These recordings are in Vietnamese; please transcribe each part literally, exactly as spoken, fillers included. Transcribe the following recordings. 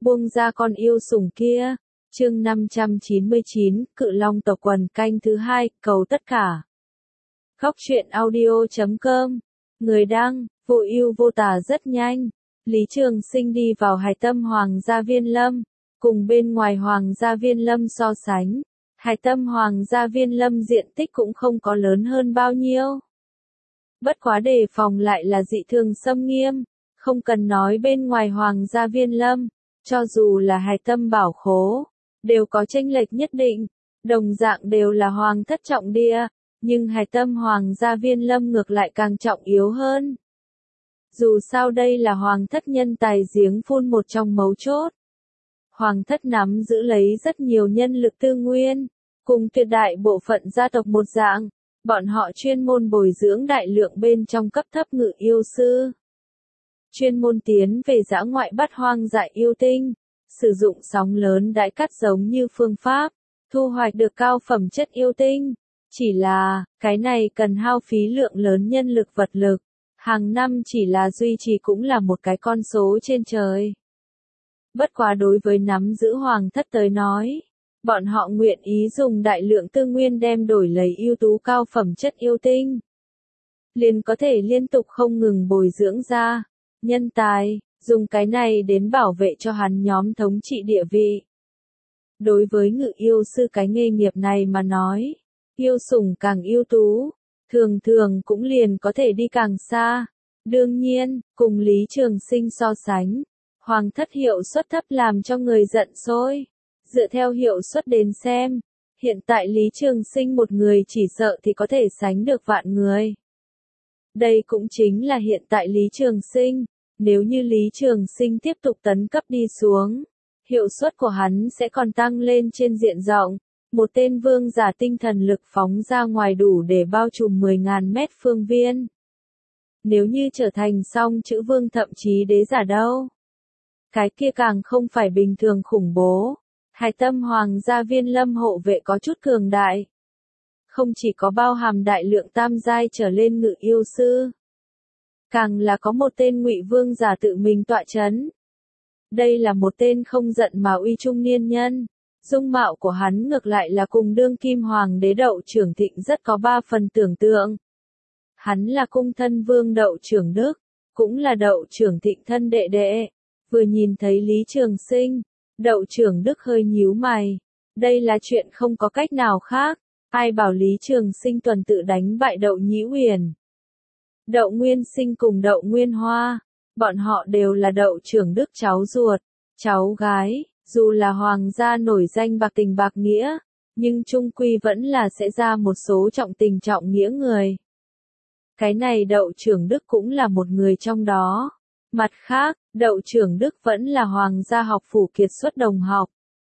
buông ra con yêu sủng kia. Chương năm trăm chín mươi chín, Cự Long tộc quần canh thứ hai, cầu tất cả. Khóc chuyện audio chấm com. Người đăng, vô ưu vô tà rất nhanh. Lý Trường Sinh đi vào Hải Tâm Hoàng gia Viên Lâm, cùng bên ngoài Hoàng gia Viên Lâm so sánh. Hải Tâm Hoàng gia Viên Lâm diện tích cũng không có lớn hơn bao nhiêu. Bất quá đề phòng lại là dị thường xâm nghiêm, không cần nói bên ngoài Hoàng gia Viên Lâm, cho dù là Hải Tâm Bảo Khố, đều có chênh lệch nhất định, đồng dạng đều là Hoàng thất trọng địa, nhưng Hải Tâm Hoàng gia Viên Lâm ngược lại càng trọng yếu hơn. Dù sao đây là Hoàng thất nhân tài giếng phun một trong mấu chốt. Hoàng thất nắm giữ lấy rất nhiều nhân lực tư nguyên, cùng tuyệt đại bộ phận gia tộc một dạng, bọn họ chuyên môn bồi dưỡng đại lượng bên trong cấp thấp ngự yêu sư. Chuyên môn tiến về dã ngoại bắt hoang dại yêu tinh, sử dụng sóng lớn đãi cắt giống như phương pháp, thu hoạch được cao phẩm chất yêu tinh. Chỉ là, cái này cần hao phí lượng lớn nhân lực vật lực, hàng năm chỉ là duy trì cũng là một cái con số trên trời. Bất quá đối với nắm giữ Hoàng thất tới nói, bọn họ nguyện ý dùng đại lượng tư nguyên đem đổi lấy ưu tú cao phẩm chất yêu tinh. Liền có thể liên tục không ngừng bồi dưỡng ra nhân tài, dùng cái này đến bảo vệ cho hắn nhóm thống trị địa vị. Đối với ngự yêu sư cái nghề nghiệp này mà nói, yêu sủng càng ưu tú, thường thường cũng liền có thể đi càng xa. Đương nhiên, cùng Lý Trường Sinh so sánh, Hoàng thất hiệu suất thấp làm cho người giận sôi. Dựa theo hiệu suất đến xem, hiện tại Lý Trường Sinh một người chỉ sợ thì có thể sánh được vạn người. Đây cũng chính là hiện tại Lý Trường Sinh, nếu như Lý Trường Sinh tiếp tục tấn cấp đi xuống, hiệu suất của hắn sẽ còn tăng lên trên diện rộng. Một tên vương giả tinh thần lực phóng ra ngoài đủ để bao trùm mười nghìn mét phương viên. Nếu như trở thành song chữ vương thậm chí đế giả đâu, cái kia càng không phải bình thường khủng bố. Hải Tâm Hoàng gia Viên Lâm hộ vệ có chút cường đại. Không chỉ có bao hàm đại lượng tam giai trở lên ngự yêu sư, càng là có một tên ngụy vương giả tự mình tọa chấn. Đây là một tên không giận mà uy trung niên nhân. Dung mạo của hắn ngược lại là cùng đương kim hoàng đế Đậu Trưởng Thịnh rất có ba phần tưởng tượng. Hắn là cung thân vương Đậu Trưởng Đức, cũng là Đậu Trưởng Thịnh thân đệ đệ. Vừa nhìn thấy Lý Trường Sinh, Đậu Trưởng Đức hơi nhíu mày. Đây là chuyện không có cách nào khác, ai bảo Lý Trường Sinh tuần tự đánh bại Đậu Nhĩ Uyển. Đậu Nguyên Sinh cùng Đậu Nguyên Hoa, bọn họ đều là Đậu Trưởng Đức cháu ruột, cháu gái. Dù là hoàng gia nổi danh bạc tình bạc nghĩa, nhưng chung quy vẫn là sẽ ra một số trọng tình trọng nghĩa người. Cái này Đậu Trưởng Đức cũng là một người trong đó. Mặt khác, Đậu Trưởng Đức vẫn là hoàng gia học phủ kiệt xuất đồng học.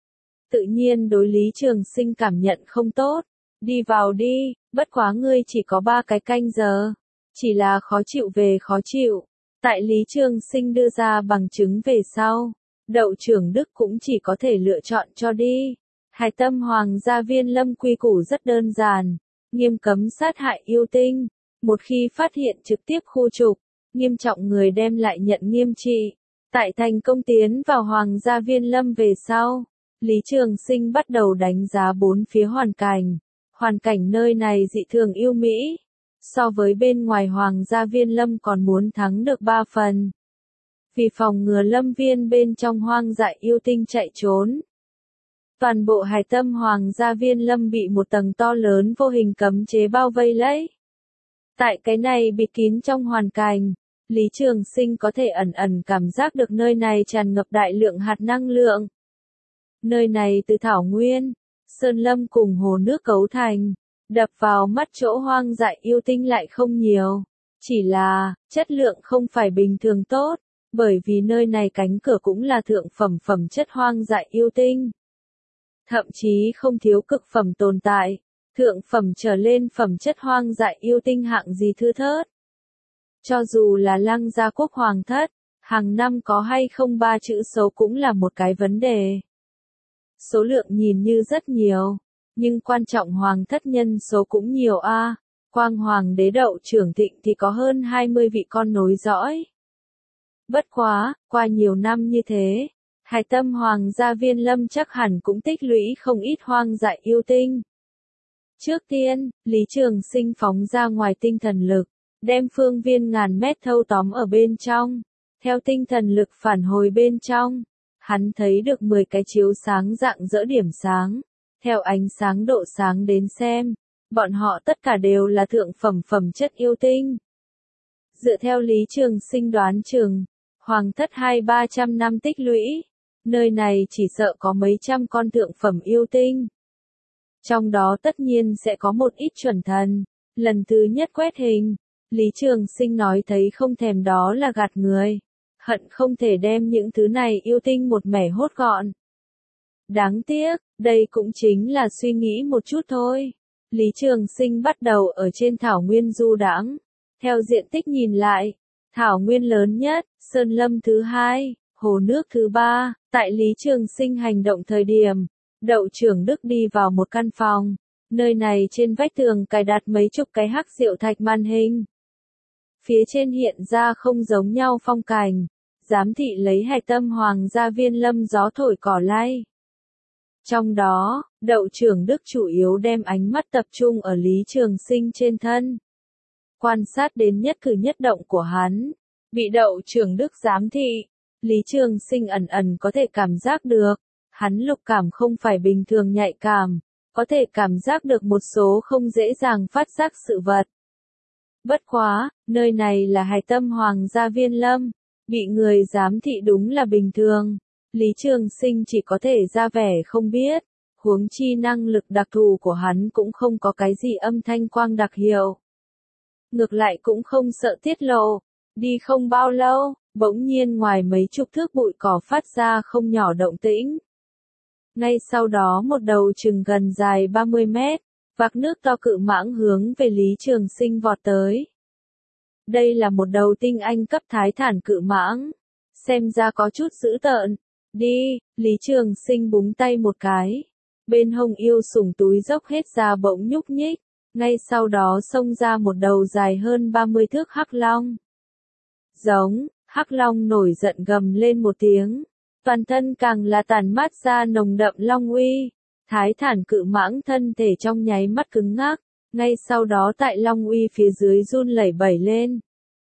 Tự nhiên đối Lý Trường Sinh cảm nhận không tốt. Đi vào đi, bất quá ngươi chỉ có ba cái canh giờ. Chỉ là khó chịu về khó chịu. Tại Lý Trường Sinh đưa ra bằng chứng về sau, Đậu Trưởng Đức cũng chỉ có thể lựa chọn cho đi. Hải Tâm Hoàng gia Viên Lâm quy củ rất đơn giản, nghiêm cấm sát hại yêu tinh, một khi phát hiện trực tiếp khu trục, nghiêm trọng người đem lại nhận nghiêm trị. Tại thành công tiến vào Hoàng gia Viên Lâm về sau, Lý Trường Sinh bắt đầu đánh giá bốn phía hoàn cảnh. Hoàn cảnh nơi này dị thường yêu mỹ, so với bên ngoài Hoàng gia Viên Lâm còn muốn thắng được ba phần. Vì phòng ngừa lâm viên bên trong hoang dại yêu tinh chạy trốn, toàn bộ Hải Tâm Hoàng gia Viên Lâm bị một tầng to lớn vô hình cấm chế bao vây lấy. Tại cái này bịt kín trong hoàn cảnh, Lý Trường Sinh có thể ẩn ẩn cảm giác được nơi này tràn ngập đại lượng hạt năng lượng. Nơi này từ thảo nguyên, sơn lâm cùng hồ nước cấu thành, đập vào mắt chỗ hoang dại yêu tinh lại không nhiều. Chỉ là, chất lượng không phải bình thường tốt. Bởi vì nơi này cánh cửa cũng là thượng phẩm phẩm chất hoang dại yêu tinh. Thậm chí không thiếu cực phẩm tồn tại, thượng phẩm trở lên phẩm chất hoang dại yêu tinh hạng gì thưa thớt. Cho dù là Lăng Gia Quốc Hoàng thất, hàng năm có hay không ba chữ số cũng là một cái vấn đề. Số lượng nhìn như rất nhiều, nhưng quan trọng Hoàng thất nhân số cũng nhiều a. Quang Hoàng đế Đậu Trưởng Thịnh thì có hơn hai mươi vị con nối dõi. Bất quá, qua nhiều năm như thế, Hải Tâm Hoàng gia Viên Lâm chắc hẳn cũng tích lũy không ít hoang dại yêu tinh. Trước tiên, Lý Trường Sinh phóng ra ngoài tinh thần lực, đem phương viên ngàn mét thâu tóm ở bên trong. Theo tinh thần lực phản hồi bên trong, hắn thấy được mười cái chiếu sáng dạng dỡ điểm sáng. Theo ánh sáng độ sáng đến xem, bọn họ tất cả đều là thượng phẩm phẩm chất yêu tinh. Dựa theo Lý Trường Sinh đoán chừng, hoàng thất hai ba trăm năm tích lũy, nơi này chỉ sợ có mấy trăm con thượng phẩm yêu tinh. Trong đó tất nhiên sẽ có một ít chuẩn thần. Lần thứ nhất quét hình, Lý Trường Sinh nói thấy không thèm đó là gạt người. Hận không thể đem những thứ này yêu tinh một mẻ hốt gọn. Đáng tiếc, đây cũng chính là suy nghĩ một chút thôi. Lý Trường Sinh bắt đầu ở trên thảo nguyên du đãng. Theo diện tích nhìn lại, thảo nguyên lớn nhất, sơn lâm thứ hai, hồ nước thứ ba. Tại Lý Trường Sinh hành động thời điểm, Đậu Trưởng Đức đi vào một căn phòng. Nơi này trên vách tường cài đặt mấy chục cái hắc diệu thạch màn hình. Phía trên hiện ra không giống nhau phong cảnh. Giám thị lấy Hải Tâm Hoàng gia Viên Lâm gió thổi cỏ lay. Trong đó, Đậu Trưởng Đức chủ yếu đem ánh mắt tập trung ở Lý Trường Sinh trên thân. Quan sát đến nhất cử nhất động của hắn. Bị Đậu Trưởng Đức giám thị, Lý Trường Sinh ẩn ẩn có thể cảm giác được. Hắn lục cảm không phải bình thường nhạy cảm, có thể cảm giác được một số không dễ dàng phát giác sự vật. Bất quá, nơi này là Hải Tâm Hoàng gia Viên Lâm, bị người giám thị đúng là bình thường. Lý Trường Sinh chỉ có thể ra vẻ không biết, huống chi năng lực đặc thù của hắn cũng không có cái gì âm thanh quang đặc hiệu. Ngược lại cũng không sợ tiết lộ, đi không bao lâu, bỗng nhiên ngoài mấy chục thước bụi cỏ phát ra không nhỏ động tĩnh. Ngay sau đó một đầu chừng gần dài ba mươi mét, vạc nước to cự mãng hướng về Lý Trường Sinh vọt tới. Đây là một đầu tinh anh cấp thái thản cự mãng, xem ra có chút dữ tợn. Đi, Lý Trường Sinh búng tay một cái. Bên hông yêu sủng túi dốc hết ra bỗng nhúc nhích, ngay sau đó xông ra một đầu dài hơn ba mươi thước hắc long. Giống, hắc long nổi giận gầm lên một tiếng. Toàn thân càng là tản mát ra nồng đậm long uy. Thái thản cự mãng thân thể trong nháy mắt cứng ngắc, ngay sau đó tại long uy phía dưới run lẩy bẩy lên.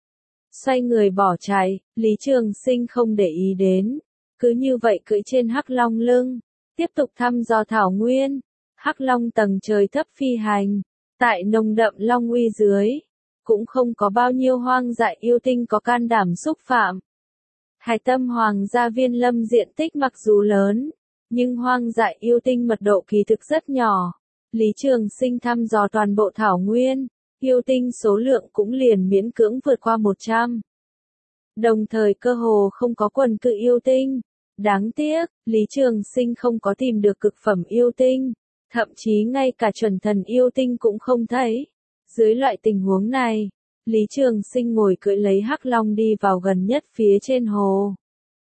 Xoay người bỏ chạy, Lý Trường Sinh không để ý đến. Cứ như vậy cưỡi trên hắc long lưng, tiếp tục thăm dò thảo nguyên. Hắc long tầng trời thấp phi hành, tại nồng đậm long uy dưới, cũng không có bao nhiêu hoang dại yêu tinh có can đảm xúc phạm. Hải Tâm Hoàng gia Viên Lâm diện tích mặc dù lớn, nhưng hoang dại yêu tinh mật độ kỳ thực rất nhỏ. Lý Trường Sinh thăm dò toàn bộ thảo nguyên, yêu tinh số lượng cũng liền miễn cưỡng vượt qua một trăm. Đồng thời cơ hồ không có quần cự yêu tinh. Đáng tiếc, Lý Trường Sinh không có tìm được cực phẩm yêu tinh, thậm chí ngay cả chuẩn thần yêu tinh cũng không thấy. Dưới loại tình huống này, Lý Trường Sinh ngồi cưỡi lấy hắc long đi vào gần nhất phía trên hồ.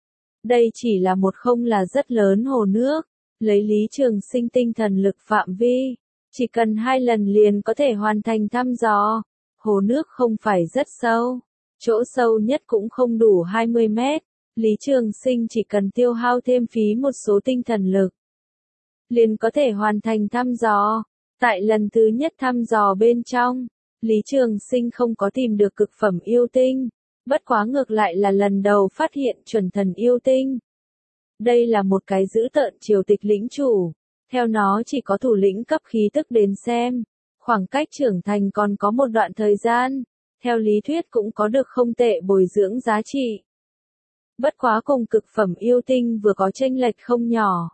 Đây chỉ là một không là rất lớn hồ nước, lấy Lý Trường Sinh tinh thần lực phạm vi, chỉ cần hai lần liền có thể hoàn thành thăm dò. Hồ nước không phải rất sâu, chỗ sâu nhất cũng không đủ hai mươi mét. Lý Trường Sinh chỉ cần tiêu hao thêm phí một số tinh thần lực, liền có thể hoàn thành thăm dò. Tại lần thứ nhất thăm dò bên trong, Lý Trường Sinh không có tìm được cực phẩm yêu tinh, bất quá ngược lại là lần đầu phát hiện chuẩn thần yêu tinh. Đây là một cái dữ tợn triều tịch lĩnh chủ, theo nó chỉ có thủ lĩnh cấp khí tức đến xem, khoảng cách trưởng thành còn có một đoạn thời gian, theo lý thuyết cũng có được không tệ bồi dưỡng giá trị. Bất quá cùng cực phẩm yêu tinh vừa có chênh lệch không nhỏ.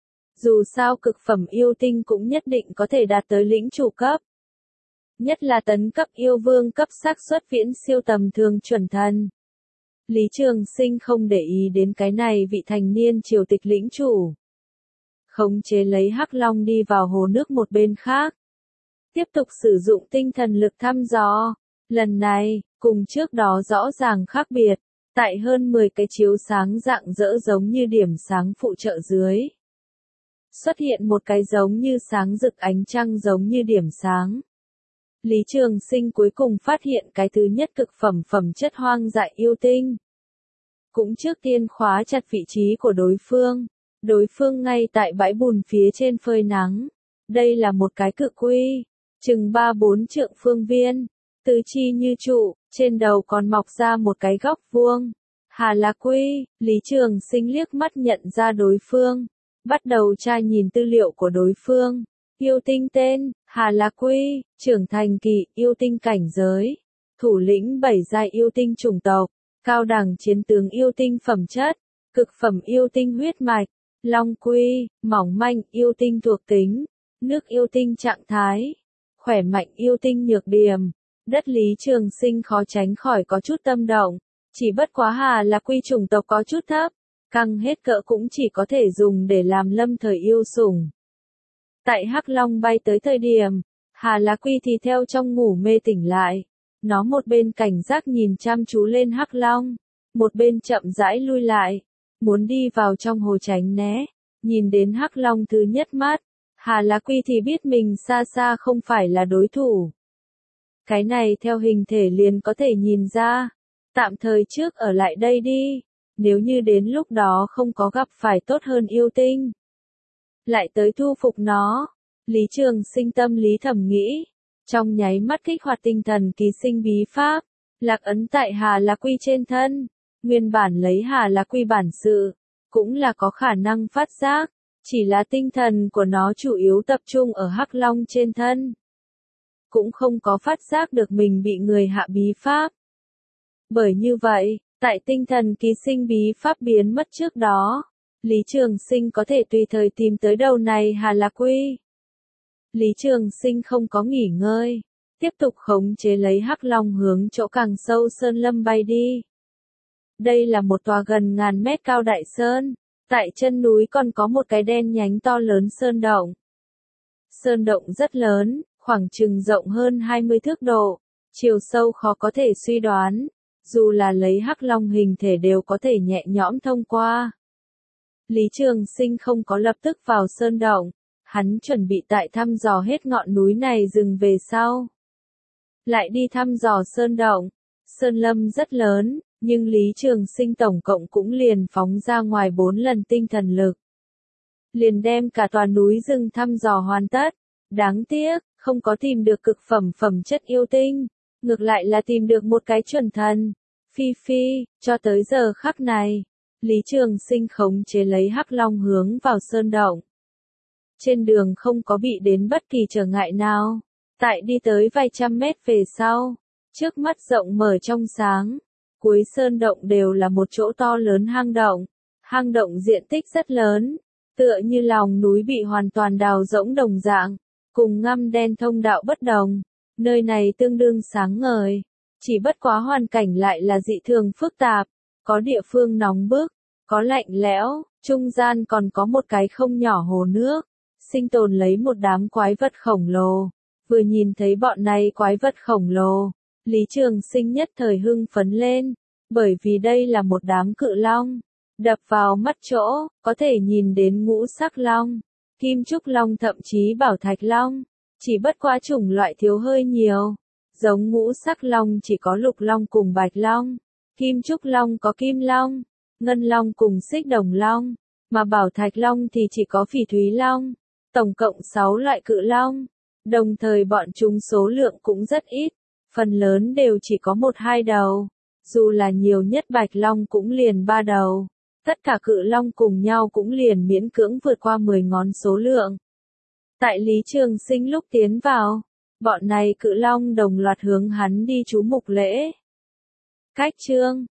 Dù sao cực phẩm yêu tinh cũng nhất định có thể đạt tới lĩnh chủ cấp. Nhất là tấn cấp yêu vương cấp xác suất viễn siêu tầm thường chuẩn thần. Lý Trường Sinh không để ý đến cái này vị thành niên triều tịch lĩnh chủ. Khống chế lấy hắc long đi vào hồ nước một bên khác. Tiếp tục sử dụng tinh thần lực thăm dò. Lần này, cùng trước đó rõ ràng khác biệt. Tại hơn mười cái chiếu sáng dạng dỡ giống như điểm sáng phụ trợ dưới, xuất hiện một cái giống như sáng rực ánh trăng giống như điểm sáng. Lý Trường Sinh cuối cùng phát hiện cái thứ nhất cực phẩm phẩm chất hoang dại yêu tinh. cũng trước tiên khóa chặt vị trí của đối phương. Đối phương ngay tại bãi bùn phía trên phơi nắng. Đây là một cái cự quy, chừng ba bốn trượng phương viên, tứ chi như trụ, trên đầu còn mọc ra một cái góc vuông. Hà Lạc Quy, Lý Trường Sinh liếc mắt nhận ra đối phương, bắt đầu tra nhìn tư liệu của đối phương. Yêu tinh tên, Hà Lạc Quy, trưởng thành kỳ, yêu tinh cảnh giới, thủ lĩnh bảy giai yêu tinh chủng tộc, cao đẳng chiến tướng yêu tinh phẩm chất, cực phẩm yêu tinh huyết mạch, Long Quy, mỏng manh yêu tinh thuộc tính, nước yêu tinh trạng thái, khỏe mạnh yêu tinh nhược điểm. Đất Lý Trường Sinh khó tránh khỏi có chút tâm động, chỉ bất quá Hà Lạc Quy chủng tộc có chút thấp, căng hết cỡ cũng chỉ có thể dùng để làm lâm thời yêu sủng. Tại Hắc Long bay tới thời điểm, Hà Lạc Quy thì theo trong ngủ mê tỉnh lại, nó một bên cảnh giác nhìn chăm chú lên Hắc Long, một bên chậm rãi lui lại, muốn đi vào trong hồ tránh né. Nhìn đến Hắc Long thứ nhất mắt, Hà Lạc Quy thì biết mình xa xa không phải là đối thủ. Cái này theo hình thể liền có thể nhìn ra, tạm thời trước ở lại đây đi, nếu như đến lúc đó không có gặp phải tốt hơn yêu tinh, lại tới thu phục nó. Lý Trường Sinh tâm lý thầm nghĩ, trong nháy mắt kích hoạt tinh thần ký sinh bí pháp, lạc ấn tại Hà Lạc Quy trên thân. Nguyên bản lấy Hà Lạc Quy bản sự, cũng là có khả năng phát giác, chỉ là tinh thần của nó chủ yếu tập trung ở Hắc Long trên thân, cũng không có phát giác được mình bị người hạ bí pháp. Bởi như vậy, tại tinh thần ký sinh bí pháp biến mất trước đó, Lý Trường Sinh có thể tùy thời tìm tới đầu này Hà Lạc Quy. Lý Trường Sinh không có nghỉ ngơi, tiếp tục khống chế lấy Hắc Long hướng chỗ càng sâu sơn lâm bay đi. Đây là một tòa gần ngàn mét cao đại sơn, tại chân núi còn có một cái đen nhánh to lớn sơn động. Sơn động rất lớn, khoảng chừng rộng hơn hai mươi thước độ, chiều sâu khó có thể suy đoán, dù là lấy Hắc Long hình thể đều có thể nhẹ nhõm thông qua. Lý Trường Sinh không có lập tức vào sơn động, hắn chuẩn bị tại thăm dò hết ngọn núi này dừng về sau, lại đi thăm dò sơn động. Sơn lâm rất lớn, nhưng Lý Trường Sinh tổng cộng cũng liền phóng ra ngoài bốn lần tinh thần lực, liền đem cả tòa núi rừng thăm dò hoàn tất. Đáng tiếc, không có tìm được cực phẩm phẩm chất yêu tinh, ngược lại là tìm được một cái chuẩn thần. Phi Phi, cho tới giờ khắc này, Lý Trường Sinh khống chế lấy Hắc Long hướng vào sơn động. Trên đường không có bị đến bất kỳ trở ngại nào. Tại đi tới vài trăm mét về sau, trước mắt rộng mở trong sáng, cuối sơn động đều là một chỗ to lớn hang động. Hang động diện tích rất lớn, tựa như lòng núi bị hoàn toàn đào rỗng đồng dạng, cùng ngăm đen thông đạo bất đồng. Nơi này tương đương sáng ngời, chỉ bất quá hoàn cảnh lại là dị thường phức tạp, có địa phương nóng bức, có lạnh lẽo, trung gian còn có một cái không nhỏ hồ nước, sinh tồn lấy một đám quái vật khổng lồ. Vừa nhìn thấy bọn này quái vật khổng lồ, Lý Trường Sinh nhất thời hưng phấn lên, bởi vì đây là một đám cự long. Đập vào mắt chỗ, có thể nhìn đến ngũ sắc long, kim trúc long thậm chí bảo thạch long, chỉ bất quá chủng loại thiếu hơi nhiều. Giống ngũ sắc long chỉ có lục long cùng bạch long, kim trúc long có kim long, ngân long cùng xích đồng long, mà bảo thạch long thì chỉ có phỉ thúy long. Tổng cộng sáu loại cự long, đồng thời bọn chúng số lượng cũng rất ít, phần lớn đều chỉ có một hai đầu, dù là nhiều nhất bạch long cũng liền ba đầu. Tất cả cự long cùng nhau cũng liền miễn cưỡng vượt qua mười ngón số lượng. Tại Lý Trường Sinh lúc tiến vào, bọn này cự long đồng loạt hướng hắn đi chú mục lễ. Cách chương